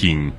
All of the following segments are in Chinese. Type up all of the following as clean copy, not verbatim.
听。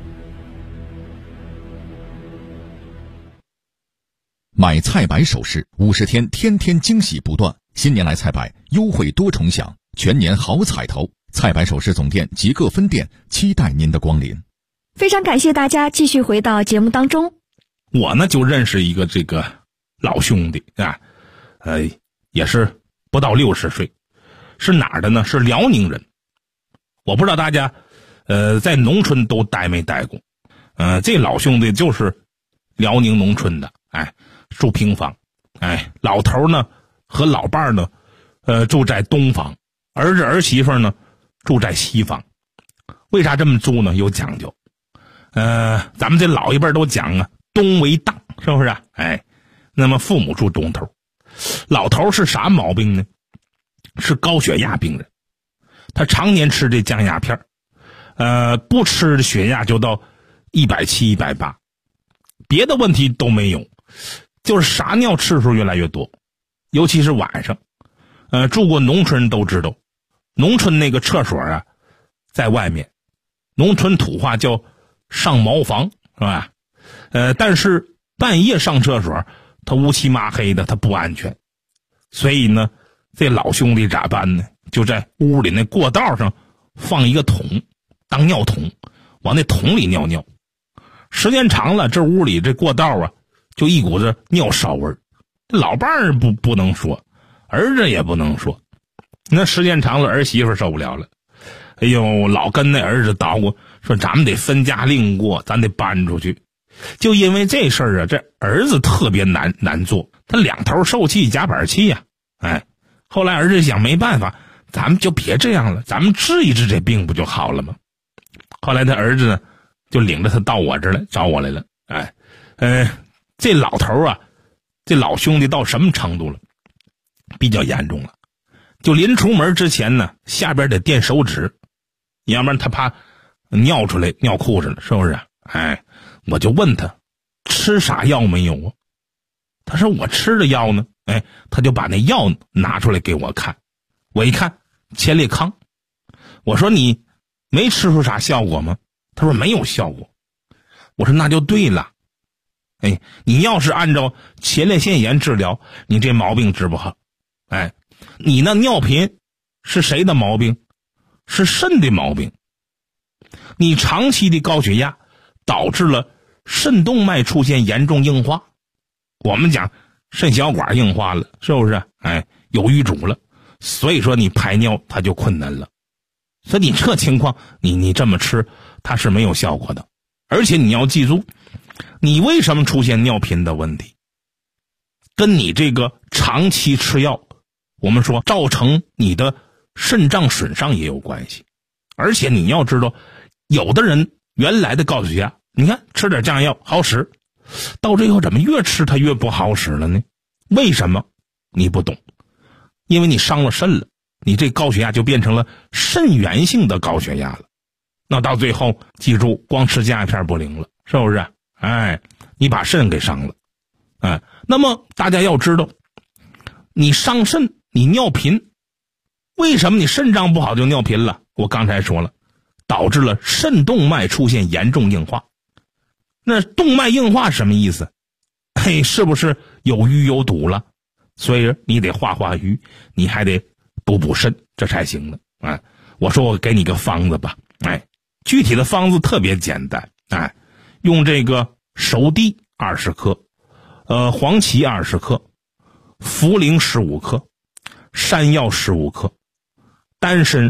买菜百首饰50天，天天惊喜不断。新年来菜百，优惠多重享，全年好彩头。菜百首饰总店及各分店期待您的光临。 非常感谢大家继续回到节目当中。 我呢就认识一个这个老兄弟啊，也是不到60岁，是哪儿的呢？是辽宁人。我不知道大家在农村都待没待过。这老兄弟就是辽宁农村的，住平房。老头呢和老伴呢住在东房，儿子儿媳妇呢住在西房。为啥这么住呢？有讲究。咱们这老一辈都讲啊，东为大，是不是啊？那么父母住东头。老头是啥毛病呢？是高血压病人，他常年吃这降压片，不吃血压就到170、180，别的问题都没有，就是撒尿次数越来越多，尤其是晚上。住过农村人都知道，农村那个厕所啊，在外面，农村土话叫上茅房，是吧？但是半夜上厕所，他乌漆麻黑的，他不安全。所以呢，这老兄弟咋办呢？就在屋里那过道上放一个桶，当尿桶，往那桶里尿尿。时间长了，这屋里这过道啊，就一股子尿骚味儿。老伴儿不能说，儿子也不能说。那时间长了，儿媳妇受不了了。哎呦，老跟那儿子捣鼓，说咱们得分家另过，咱得搬出去。就因为这事儿啊，这儿子特别难做，他两头受气夹板气呀。后来儿子想没办法，咱们就别这样了，咱们治一治这病不就好了吗？后来他儿子呢，就领着他到我这儿来找我来了。这老头啊，这老兄弟到什么程度了？比较严重了，就临出门之前呢，下边得垫手指，要不然他怕尿出来尿裤子了，是不是？我就问他吃啥药没有啊？他说我吃的药呢。他就把那药拿出来给我看，我一看前列康，我说你没吃出啥效果吗？他说没有效果。我说那就对了，你要是按照前列腺炎治疗，你这毛病治不好。你那尿频是谁的毛病？是肾的毛病。你长期的高血压导致了肾动脉出现严重硬化，我们讲肾小管硬化了，是不是？有淤阻了，所以说你排尿它就困难了。所以你这情况，你这么吃，它是没有效果的。而且你要记住，你为什么出现尿频的问题，跟你这个长期吃药，我们说造成你的肾脏损伤也有关系。而且你要知道，有的人原来的高血压，你看吃点降药好使，到最后怎么越吃它越不好使了呢？为什么？你不懂。因为你伤了肾了，你这高血压就变成了肾源性的高血压了。那到最后记住，光吃降压片不灵了，是不是？你把肾给伤了。那么大家要知道，你伤肾，你尿频，为什么你肾脏不好就尿频了？我刚才说了，导致了肾动脉出现严重硬化。那动脉硬化什么意思？是不是有淤有堵了？所以你得化瘀，你还得补肾，这才行呢。我说我给你个方子吧。具体的方子特别简单。用这个熟地20克，黄芪20克，茯苓15克，山药15克，丹参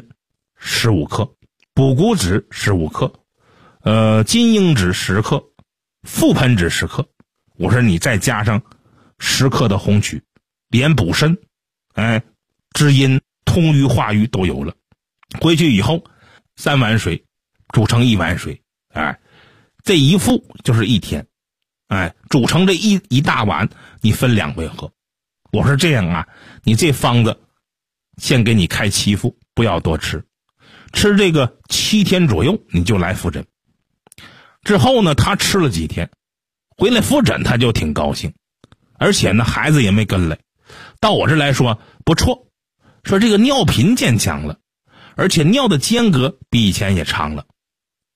15克，补骨脂15克，金樱脂10克，覆盆脂10克。我说你再加上10克的红曲，连补肾，滋阴通瘀化瘀都有了。回去以后3碗水煮成1碗水，这一副就是1天，煮成这一大碗，你分2回喝。我说这样啊，你这方子先给你开7副，不要多吃，吃这个7天左右你就来复诊。之后呢，他吃了几天，回来复诊他就挺高兴，而且呢孩子也没跟来，到我这来说不错，说这个尿频渐强了，而且尿的间隔比以前也长了。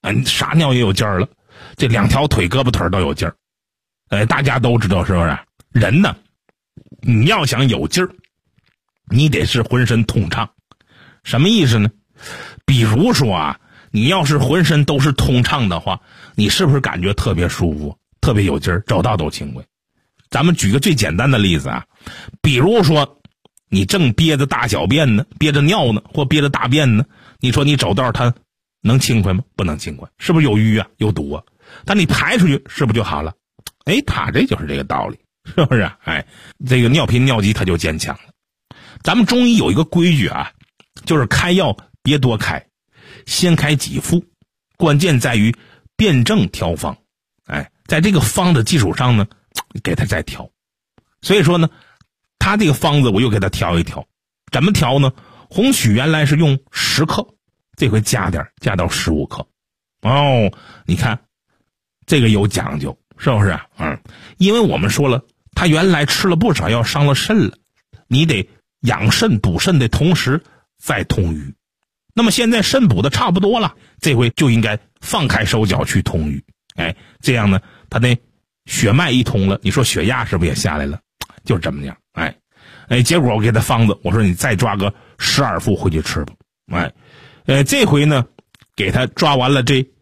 撒尿也有劲儿了，这2条腿胳膊腿都有劲儿。大家都知道是不是？人呢，你要想有劲儿，你得是浑身通畅。什么意思呢？比如说啊，你要是浑身都是通畅的话，你是不是感觉特别舒服，特别有劲儿，走道都轻快？咱们举个最简单的例子啊，比如说你正憋着大小便呢，憋着尿呢，或憋着大便呢，你说你走道它能轻快吗？不能轻快，是不是有淤啊，有堵啊？但你排出去是不是就好了？它这就是这个道理，是不是？这个尿频尿急它就坚强了。咱们中医有一个规矩啊，就是开药别多开，先开几副，关键在于辩证调方。在这个方的基础上呢，给他再调。所以说呢，他这个方子我又给他调一调。怎么调呢？红曲原来是用10克，这回加点，加到15克。你看这个有讲究，是不是？因为我们说了，他原来吃了不少药，伤了肾了，你得养肾补肾的同时再通瘀。那么现在肾补的差不多了，这回就应该放开手脚去通瘀。这样呢，他的血脉一通了，你说血压是不是也下来了？就是这么样。结果我给他方子，我说你再抓个12副回去吃吧。这回呢，给他抓完了这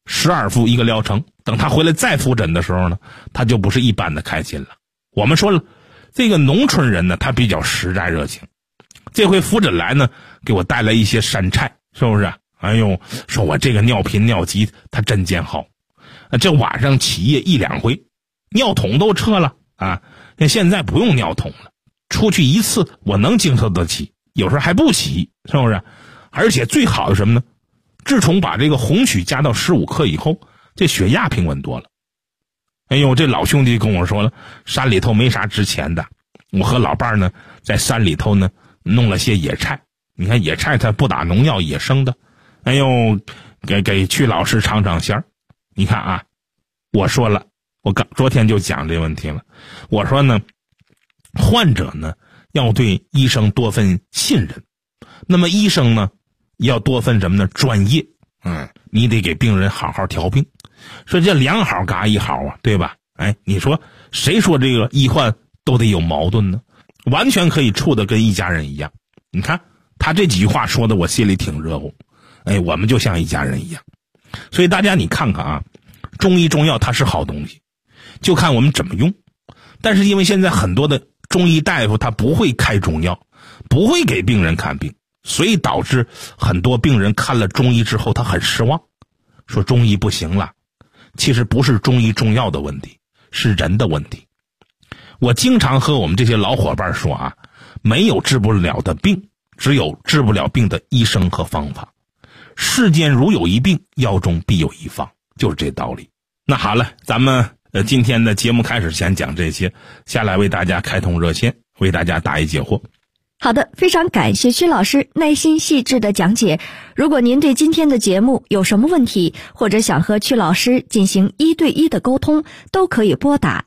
12副一个疗程，等他回来再复诊的时候呢，他就不是一般的开心了。我们说了，这个农村人呢，他比较实在热情。这回复诊来呢，给我带来一些山菜，是不是？说我这个尿频尿急，他真见好。这晚上起夜1、2回，尿桶都撤了啊！现在不用尿桶了，出去一次我能经受得起，有时候还不起，是不是？而且最好的什么呢？自从把这个红曲加到15克以后，这血压平稳多了。这老兄弟跟我说了，山里头没啥值钱的，我和老伴呢在山里头呢弄了些野菜。你看野菜它不打农药，野生的。给曲老师尝尝鲜儿。你看啊，我说了，我昨天就讲这问题了。我说呢，患者呢要对医生多份信任，那么医生呢要多份什么呢？专业。你得给病人好好调病。说这2好嘎1好啊，对吧？你说谁说这个医患都得有矛盾呢？完全可以处得跟一家人一样。你看他这几句话说的我心里挺热乎。我们就像一家人一样。所以大家你看看啊，中医中药它是好东西，就看我们怎么用。但是因为现在很多的中医大夫他不会开中药，不会给病人看病，所以导致很多病人看了中医之后他很失望，说中医不行了。其实不是中医中药的问题，是人的问题。我经常和我们这些老伙伴说啊，没有治不了的病，只有治不了病的医生和方法。世间如有一病，药中必有一方，就是这道理。那好了，咱们今天的节目开始先讲这些，下来为大家开通热线，为大家答疑解惑。 好的，非常感谢曲老师耐心细致的讲解。如果您对今天的节目有什么问题，或者想和曲老师进行1对1的沟通，都可以拨打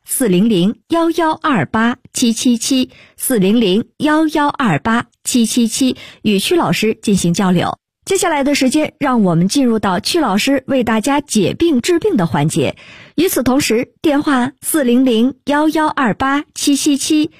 400-1128-777 400-1128-777与曲老师进行交流。接下来的时间，让我们进入到曲老师为大家解病治病的环节。与此同时，电话400-1128-777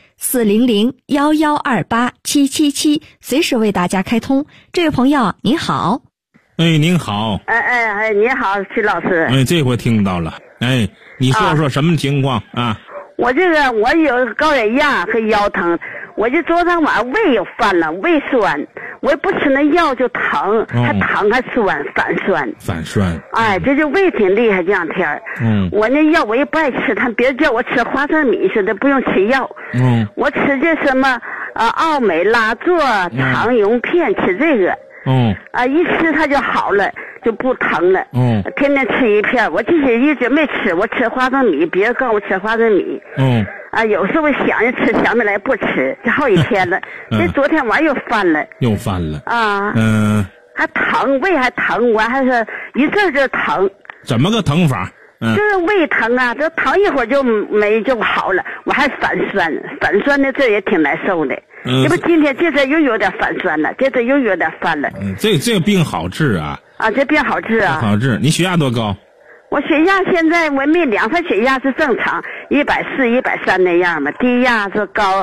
400-1128-777随时为大家开通。这位朋友您好。 您好。 你好，曲老师。 这回听到了。你说说什么情况啊？ 我有高血压和腰疼，我就昨天晚上胃又犯了，胃酸，我不吃那药就疼，还疼还酸，反酸。这就胃挺厉害这两天。我那药我也不爱吃，他别人叫我吃花生米似的，不用吃药。我吃这什么奥美拉唑、肠溶片，吃这个。一吃它就好了，就不疼了。天天吃一片，我一直没吃，我吃花生米，别人告我吃花生米。有时候想着吃，想不来不吃，这好几天了。这昨天晚上又犯了。还疼，胃还疼，我还是一阵就疼。 怎么个疼法？ 就是胃疼啊，这疼一会儿就好了，我还反酸的，这也挺难受的。这不今天这次又有点反酸了，这次又有点犯了。 这病好治啊， 啊，这病好治啊。 好治。你血压多高？ 我血压现在我没量，他血压是正常，140、130那样嘛，低压是高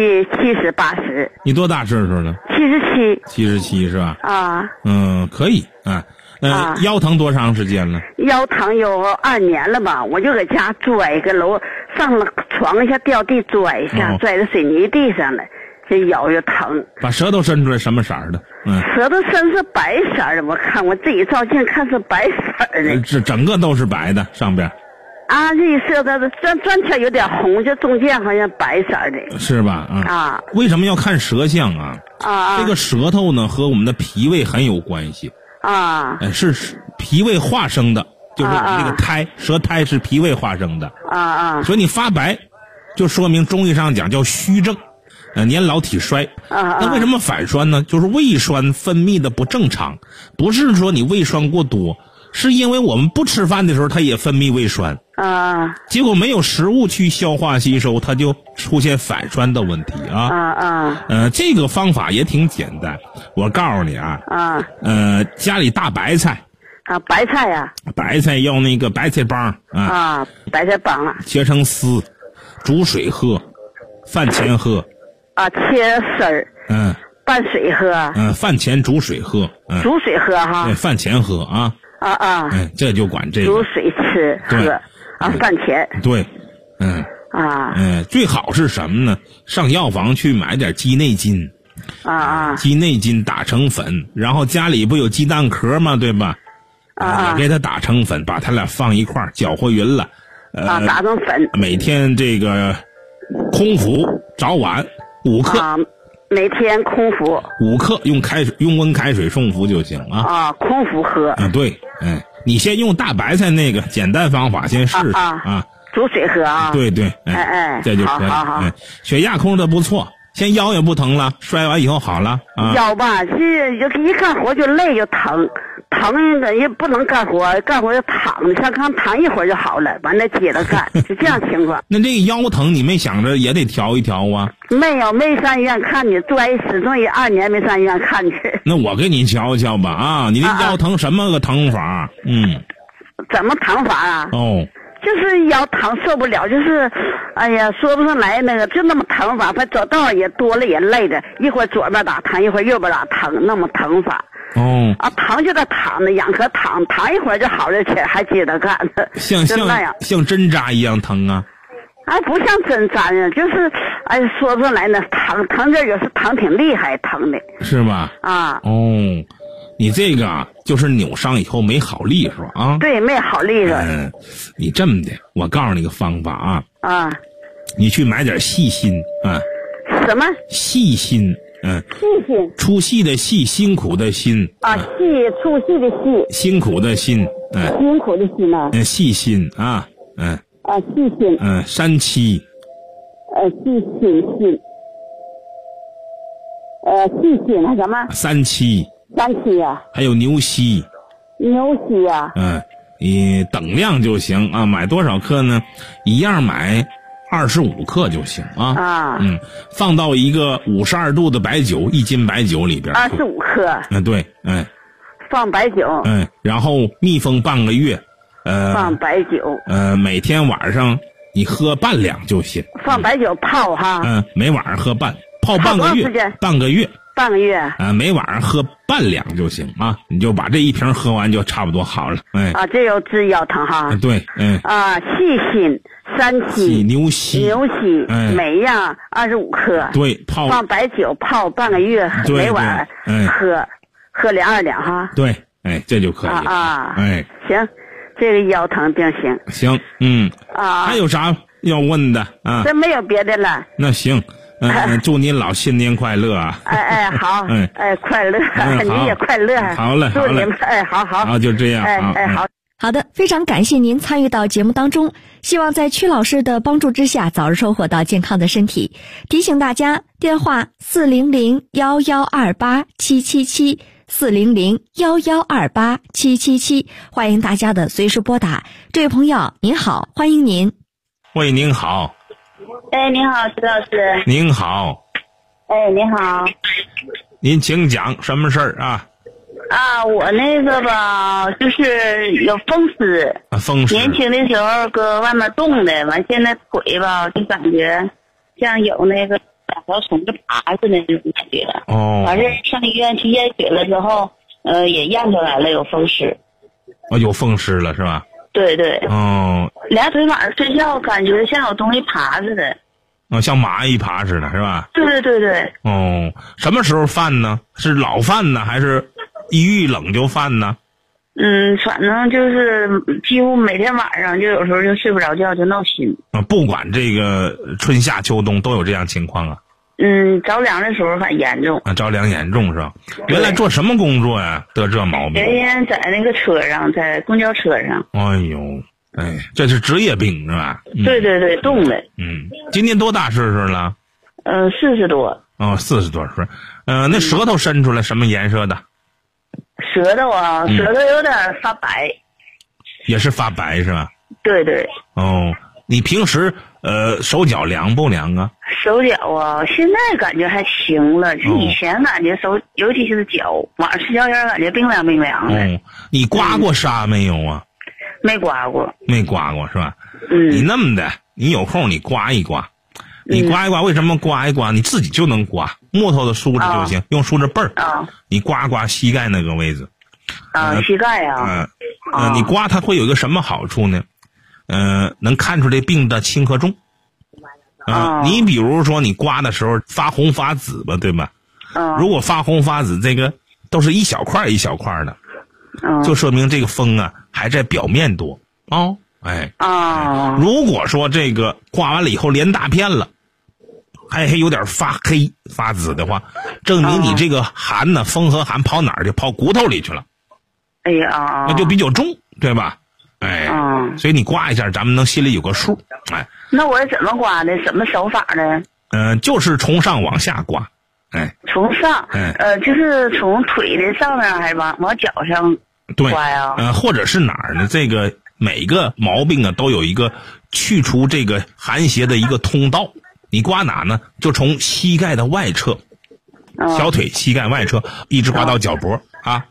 70、80。 你多大岁数了 ？77。 77是吧？ 啊。 可以啊。腰疼多长时间了？ 腰疼有2年了吧，我就搁家拽个楼，上了床一下掉地拽一下，拽到水泥地上了，这腰就疼。 把舌头伸出来什么色的？ 舌头伸是白色的，我看我自己照镜看是白色的。 这整个都是白的上边。 啊，这舌头转圈有点红，就中间好像白色的。 是吧？啊。为什么要看舌象啊？这个舌头呢和我们的脾胃很有关系。是脾胃化生的，就是这个胎，舌苔是脾胃化生的。所以你发白，就说明中医上讲叫虚症，年老体衰。那为什么反酸呢？就是胃酸分泌的不正常，不是说你胃酸过多，是因为我们不吃饭的时候它也分泌胃酸。结果没有食物去消化吸收，它就出现反酸的问题啊。这个方法也挺简单，我告诉你啊。家里大白菜。 白菜呀。 白菜要那个白菜帮白菜帮切成丝，煮水喝，饭前喝。 切丝儿。拌水喝。 饭前煮水喝。 煮水喝哈。 对，饭前喝啊。这就管这个。 煮水吃喝。饭前。 对。最好是什么呢？上药房去买点鸡内金。鸡内金打成粉，然后家里不有鸡蛋壳吗？对吧？也给它打成粉，把它俩放一块儿，搅和匀了。 打成粉。 每天这个空腹，早晚5克。 每天空腹 5克，用温开水冲服就行啊。 空腹喝。 对。你先用大白菜那个简单方法先试试啊。 煮水喝啊。 对。这就可以。血压控制的不错，现在腰也不疼了，摔完以后好了啊。 腰吧，这一干活就累就疼也不能干活就躺着，像刚躺一会儿就好了，完了接着干，就这样情况。 那这个腰疼你没想着也得调一调啊？ 没上医院看去，始终也2年没上医院看去。 那我给你瞧瞧吧啊，你这腰疼什么个疼法？ 怎么疼法啊？ 就是腰疼受不了，就是哎呀说不上来那个，就那么疼法，反正走道也多了也累的，一会儿左边打疼，一会儿右边打疼，那么疼法。疼就在躺着，仰壳躺一会儿就好了，且还接着干。 像针扎一样疼啊？ 不像针扎呀，就是说不上来呢，疼这有时疼挺厉害，疼的。 是吧？你这个就是扭伤以后没好利索啊？ 对，没好利索。 你这么的，我告诉你个方法啊。你去买点细心啊。 什么？ 细心。 细心。 出戏的戏，辛苦的辛。 出戏的戏。 辛苦的辛。 辛苦的辛啊。 细心啊。 细心。 山七。 细心那什么？ 三七啊。 还有牛膝。 啊。 你等量就行啊，买多少克呢？一样买25克就行啊。放到一个52度的白酒，1斤白酒里边。 25克。 对。 放白酒。 然后密封半个月。 放白酒。 每天晚上你喝半两就行。 放白酒泡哈。 每晚上喝泡半个月。半个月。每晚上喝半两就行啊，你就把这一瓶喝完就差不多好了。 这有治腰疼哈。 对。 细心、山七、 牛膝。 每样25克。 对， 放白酒泡半个月，每晚喝2两哈。 对，这就可以了。 行，这个腰疼病行。 还有啥要问的啊？ 这没有别的了。 那行。祝您老新年快乐啊！ 好，快乐，你也快乐。 好嘞， 祝你们好， 就这样。 好的，非常感谢您参与到节目当中，希望在曲老师的帮助之下，早日收获到健康的身体。提醒大家，电话400-1128-777，400-1128-777，欢迎大家的随时拨打。这位朋友您好，欢迎您。 喂，您好。 您好，徐老师。 您好。 您好。 您请讲什么事儿啊？ 啊，我那个吧，就是有风湿。 风湿。 年轻的时候搁外面冻的，完现在腿吧就感觉像有那个两条虫子爬似的那种感觉。 哦。 完事上医院去验血了之后，也验出来了有风湿。 有风湿了是吧？ 对对。 哦。 俩腿晚上睡觉感觉像有东西爬似的。 像蚂蚁爬似的是吧？ 对对对对。 哦，什么时候犯呢？是老犯呢，还是一遇冷就犯呢？ 反正就是几乎每天晚上就有时候就睡不着觉，就闹心。 不管这个春夏秋冬都有这样情况啊。 着凉的时候很严重。 着凉严重是吧？原来做什么工作呀？得这毛病？ 原先在那个车上，在公交车上。 哎呦。这是职业病是吧？ 对对对，冻的。 今年多大岁数了 ？40多。 哦，40多岁。那舌头伸出来什么颜色的？ 舌头啊，舌头有点发白。 也是发白是吧？ 对对。 哦，你平时手脚凉不凉啊？ 手脚啊，现在感觉还行了。就以前感觉手，尤其是脚，晚上睡觉前感觉冰凉冰凉的。 你刮过痧没有啊？ 没刮过。 没刮过是吧？你那么的，你有空你刮一刮，你刮一刮，为什么刮一刮？你自己就能刮，木头的梳子就行，用梳子背儿。你刮刮膝盖那个位置。 膝盖啊。 你刮它会有一个什么好处呢？能看出这病的轻和重。你比如说你刮的时候发红发紫吧，对吧？如果发红发紫，这个都是一小块一小块的。就说明这个风啊还在表面多。如果说这个刮完了以后连大片了，还有点发黑发紫的话，证明你这个寒呢，风和寒跑哪儿去？跑骨头里去了。 哎呀， 那就比较重，对吧？所以你刮一下，咱们能心里有个数。 那我是怎么刮的？什么手法呢？ 就是从上往下刮。 从上。就是从腿的上面还是往脚上刮呀？ 或者是哪儿呢？这个每个毛病啊都有一个去除这个寒邪的一个通道。你刮哪呢？就从膝盖的外侧，小腿膝盖外侧一直刮到脚脖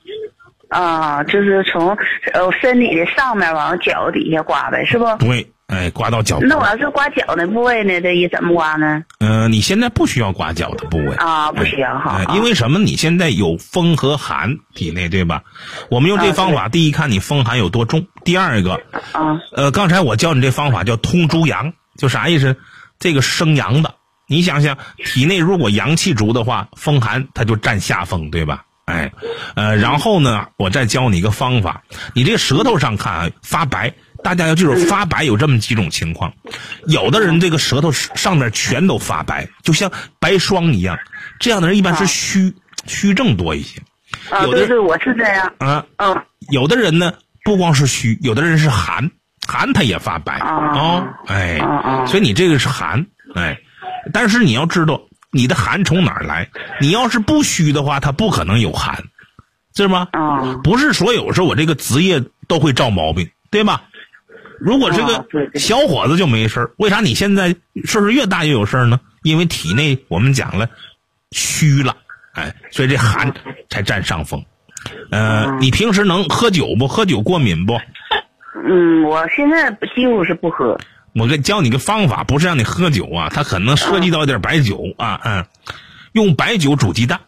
就是从身体的上面往脚底下刮呗，是不？ 对，刮到脚脖。 那我要是刮脚的部位呢，这怎么刮呢？ 你现在不需要刮脚的部位不需要哈。 因为什么？你现在有风和寒体内，对吧？我们用这方法，第一看你风寒有多重，第二个刚才我教你这方法叫通诸阳，就啥意思？这个生阳的，你想想，体内如果阳气足的话，风寒它就占下风，对吧？然后呢，我再教你一个方法，你这个舌头上看发白，大家要记住，发白有这么几种情况，有的人这个舌头上面全都发白，就像白霜一样，这样的人一般是虚症多一些。 对，我是这样。 有的人呢，不光是虚，有的人是寒他也发白。所以你这个是寒。但是你要知道你的寒从哪儿来，你要是不虚的话，它不可能有寒，是吗？不是所有时候我这个职业都会照毛病，对吧？如果这个小伙子就没事，为啥你现在岁数越大越有事呢？因为体内我们讲了虚了，所以这寒才占上风。你平时能喝酒不？喝酒过敏不？ 我现在几乎是不喝。 我教你个方法，不是让你喝酒啊，它可能涉及到一点白酒用白酒煮鸡蛋。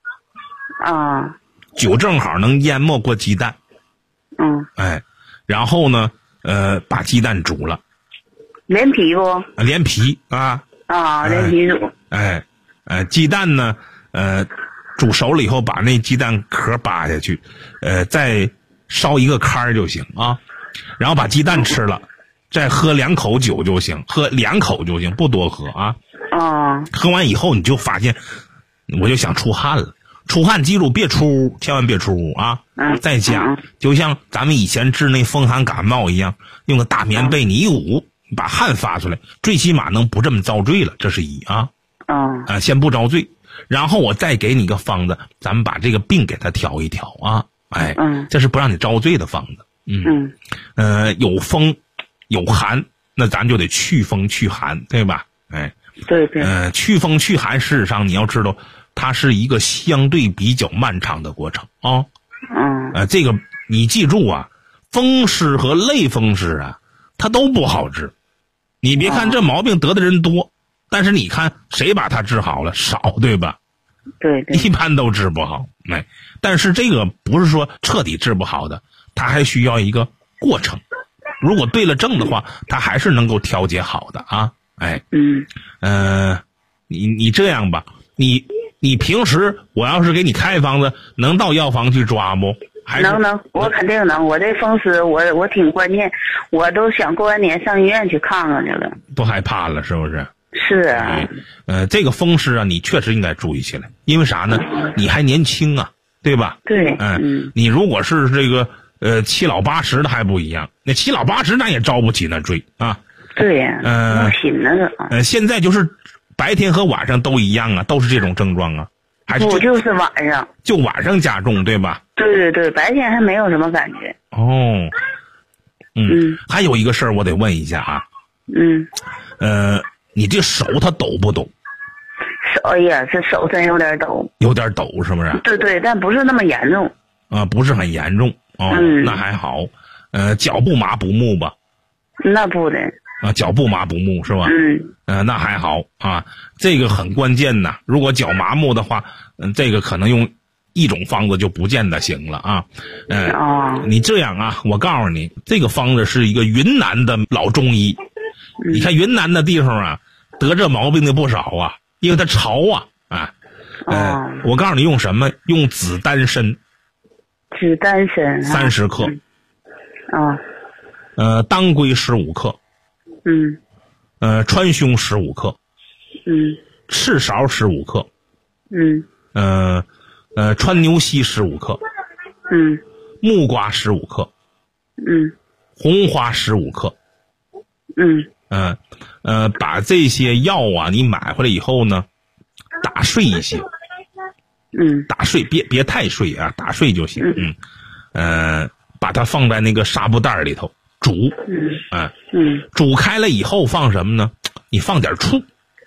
酒正好能淹没过鸡蛋。然后呢，把鸡蛋煮了。 连皮不？ 连皮连皮煮。 鸡蛋呢，煮熟了以后，把那鸡蛋壳扒下去，再烧一个糠就行啊。然后把鸡蛋吃了，再喝2口酒就行，喝2口就行，不多喝啊。喝完以后你就发现，我就想出汗了。出汗记住别出屋，千万别出屋啊。在家就像咱们以前治那风寒感冒一样，用个大棉被你一捂，把汗发出来，最起码能不这么遭罪了，这是一啊。先不遭罪，然后我再给你个方子，咱们把这个病给它调一调啊。这是不让你遭罪的方子。有风有寒，那咱就得祛风祛寒，对吧？ 对。 祛风祛寒，事实上你要知道，它是一个相对比较漫长的过程啊。 这个你记住啊，风湿和类风湿啊，它都不好治。你别看这毛病得的人多，但是你看谁把它治好了？少，对吧？ 对， 一般都治不好。但是这个不是说彻底治不好的，它还需要一个过程。如果对了症的话，它还是能够调节好的啊。你这样吧，你平时我要是给你开方子，能到药房去抓不？ 能，我肯定能。我这风湿我挺关键，我都想过完年上医院去看看去了。 不害怕了是不是？ 是啊。 这个风湿啊，你确实应该注意起来，因为啥呢？你还年轻啊，对吧？ 对。 你如果是这个七老八十的还不一样，那七老八十咱也招不起那罪啊。 对呀。品那个。 现在就是白天和晚上都一样啊，都是这种症状啊。还是不就是晚上？ 就晚上加重，对吧？ 对，白天还没有什么感觉。 还有一个事儿我得问一下啊。你这手它抖不抖？ 手呀，这手真有点抖。 有点抖是不是？ 对，但不是那么严重。 不是很严重那还好。脚不麻不木吧？ 那不的。 脚不麻不木是吧？那还好啊，这个很关键呐。如果脚麻木的话，这个可能用一种方子就不见得行了啊。你这样啊，我告诉你，这个方子是一个云南的老中医。你看云南的地方啊，得这毛病的不少啊，因为它潮啊。我告诉你用什么？用紫丹参。 紫丹参。 30克。当归15克。川芎15克。赤芍15克。川牛膝15克。木瓜15克。红花15克。把这些药啊，你买回来以后呢，打碎一些。打碎，别太碎啊，打碎就行。把它放在那个纱布袋里头煮。煮开了以后放什么呢？你放点醋。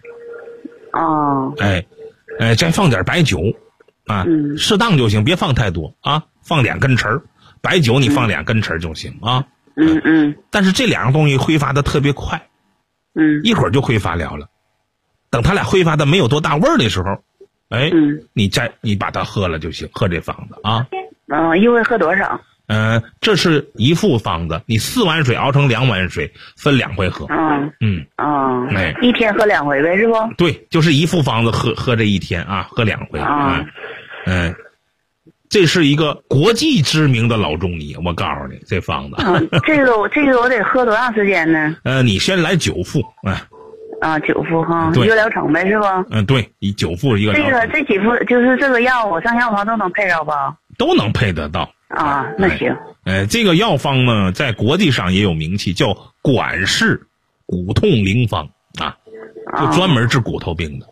再放点白酒啊，适当就行，别放太多啊，放2根陈白酒你放2根陈就行啊。但是这2样东西挥发的特别快。一会儿就挥发了。等它俩挥发的没有多大味儿的时候，你把它喝了就行，喝这方子啊。 一回喝多少？ 这是一副方子，你4碗水熬成2碗水，分2回喝。 一天喝2回呗，是不？ 对，就是一副方子喝这一天啊，喝2回。这是一个国际知名的老中医，我告诉你，这方子。 这个我得喝多长时间呢？ 你先来9副 ，9副哈，一个疗程呗，是吧？ 对，以9副一个疗程。 这几副就是这个药，我上药房都能配着吧？ 都能配得到。 那行。 这个药方呢，在国际上也有名气，叫管氏骨痛灵方啊，就专门治骨头病的。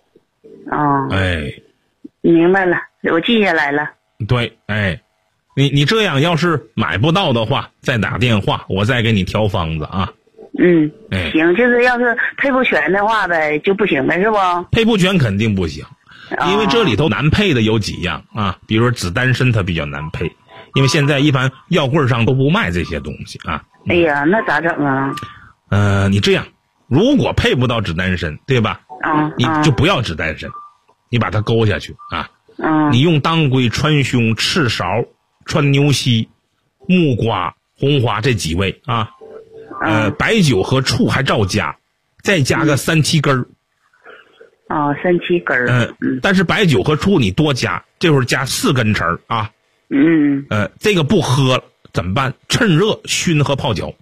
明白了，我记下来了。 对，你这样要是买不到的话，再打电话，我再给你调方子啊。 行，就是要是配不全的话呗，就不行呗，是不？ 配不全肯定不行，因为这里头难配的有几样啊，比如说紫丹参它比较难配，因为现在一般药柜上都不卖这些东西啊。 哎呀，那咋整啊？ 你这样，如果配不到紫丹参，对吧？你就不要紫丹参，你把它勾下去啊。你用当归、川芎、赤芍、川牛膝、木瓜、红花这几味啊。白酒和醋还照加，再加个3、7根儿。 3、7根儿。 但是白酒和醋你多加，这会儿加4根陈儿啊。这个不喝了怎么办？趁热熏和泡脚。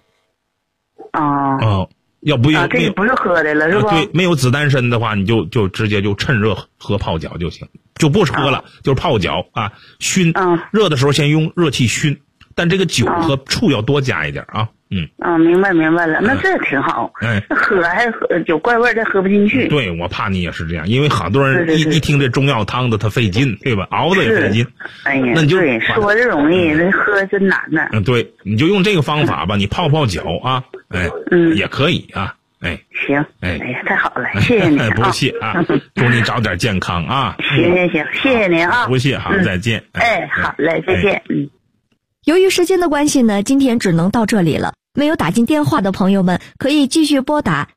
要不要？ 这个不是喝的了，是吧？ 对，没有紫丹参的话，你就直接就趁热喝泡脚就行，就不喝了，就是泡脚啊，熏。热的时候先用热气熏，但这个酒和醋要多加一点啊。 明白了，那这挺好。喝还喝有怪味，再喝不进去。 对，我怕你也是这样，因为好多人一听这中药汤的他费劲，对吧？熬的也费劲。那你就说着容易，那喝真难呢。 对，你就用这个方法吧，你泡脚啊，也可以啊。 哎， 行，哎呀，太好了，谢谢你啊！ 不谢啊，祝你早点健康啊！ 行，谢谢您啊！ 不谢，好，再见。 好嘞，再见。 由于时间的关系呢，今天只能到这里了。没有打进电话的朋友们，可以继续拨打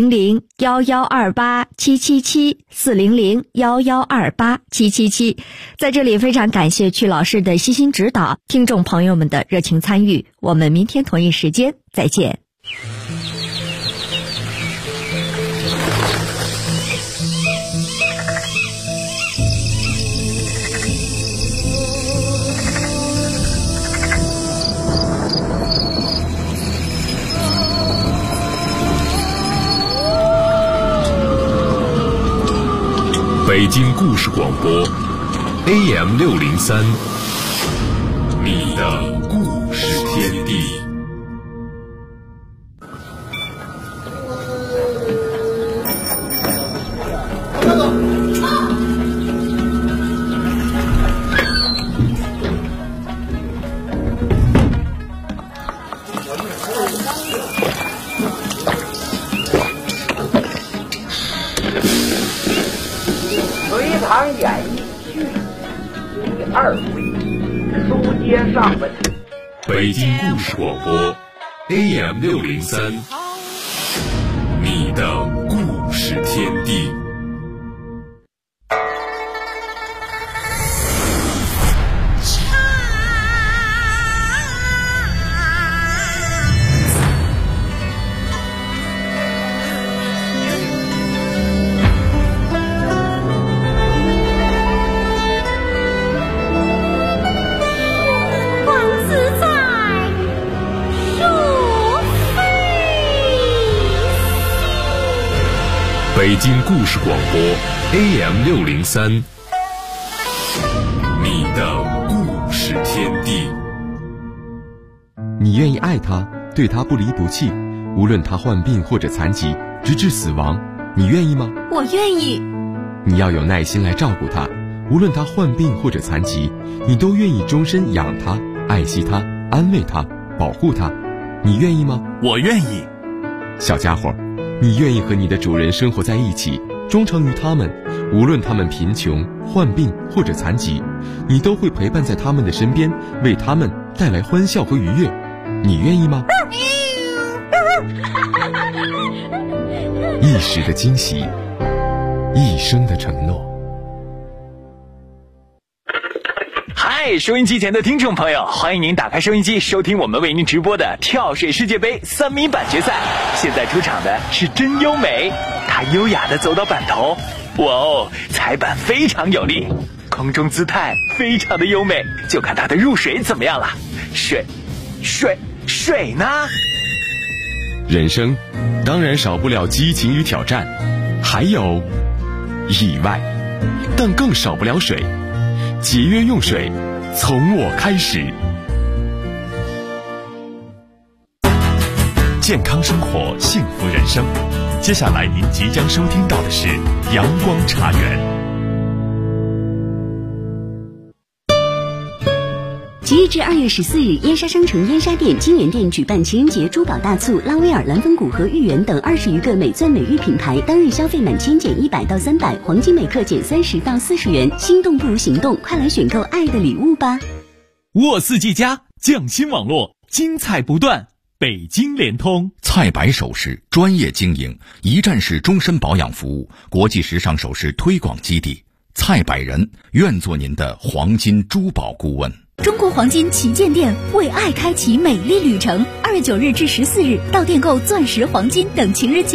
400-1128-777，400-1128-777。在这里非常感谢曲老师的悉心指导，听众朋友们的热情参与。我们明天同一时间再见。 北京故事广播 AM603， 你的故事天地。 演艺剧第2回，书接上文。 北京故事广播 AM603， 你的故事天地。北京故事广播 AM603， 你的故事天地。 你愿意爱他，对他不离不弃，无论他患病或者残疾，直至死亡，你愿意吗？ 我愿意。 你要有耐心来照顾他，无论他患病或者残疾，你都愿意终身养他、爱惜他、安慰他、保护他，你愿意吗？ 我愿意。 小家伙，你愿意和你的主人生活在一起，忠诚于他们，无论他们贫穷、患病或者残疾，你都会陪伴在他们的身边，为他们带来欢笑和愉悦，你愿意吗？一时的惊喜，一生的承诺。 嗨，收音机前的听众朋友，欢迎您打开收音机，收听我们为您直播的跳水世界杯3米板决赛。现在出场的是真优美，她优雅地走到板头，哇哦，踩板非常有力，空中姿态非常的优美，就看她的入水怎么样了。水呢？ 人生当然少不了激情与挑战，还有意外，但更少不了水。节约用水，从我开始。 健康生活，幸福人生。接下来您即将收听到的是阳光茶园。 即日至2月14日，燕莎商城燕莎店、金源店举办情人节珠宝大促，拉威尔、蓝风谷和豫园等20余个美钻美玉品牌，当日消费满千减100到300，黄金每克减30到40元。心动不如行动，快来选购爱的礼物吧！ 沃四季家匠心网络，精彩不断。北京联通菜百首饰专业经营，一站式终身保养服务，国际时尚首饰推广基地。菜百人愿做您的黄金珠宝顾问。 中国黄金旗舰店为爱开启美丽旅程，2月9日至14日到店购钻石、黄金等情人节